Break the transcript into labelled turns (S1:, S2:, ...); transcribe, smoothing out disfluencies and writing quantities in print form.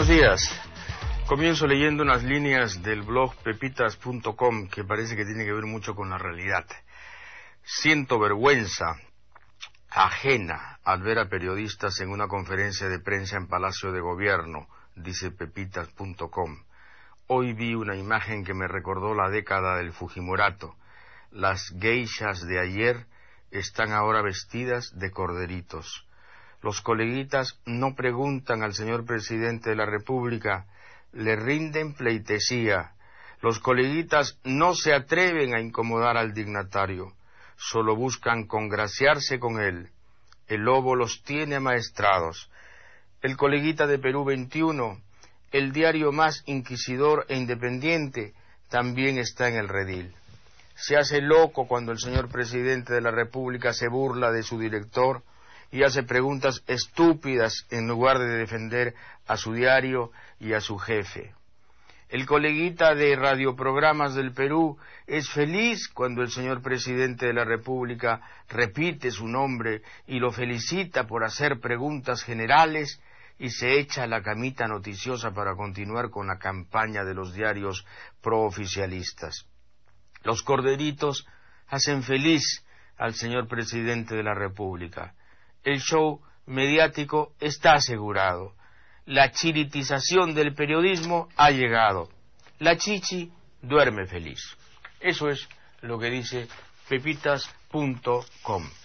S1: Buenos días. Comienzo leyendo unas líneas del blog pepitas.com que parece que tiene que ver mucho con la realidad. Siento vergüenza ajena al ver a periodistas en una conferencia de prensa en Palacio de Gobierno, dice pepitas.com. Hoy vi una imagen que me recordó la década del Fujimorato. Las geishas de ayer están ahora vestidas de corderitos. Los coleguitas no preguntan al señor presidente de la República, le rinden pleitesía. Los coleguitas no se atreven a incomodar al dignatario, solo buscan congraciarse con él. El lobo los tiene amaestrados. El coleguita de Perú 21, el diario más inquisidor e independiente, también está en el redil. Se hace loco cuando el señor presidente de la República se burla de su director y hace preguntas estúpidas en lugar de defender a su diario y a su jefe. El coleguita de radioprogramas del Perú es feliz cuando el señor presidente de la República repite su nombre y lo felicita por hacer preguntas generales y se echa a la camita noticiosa para continuar con la campaña de los diarios prooficialistas. Los corderitos hacen feliz al señor presidente de la República. El show mediático está asegurado. La chiritización del periodismo ha llegado. La chichi duerme feliz. Eso es lo que dice pepitas.com.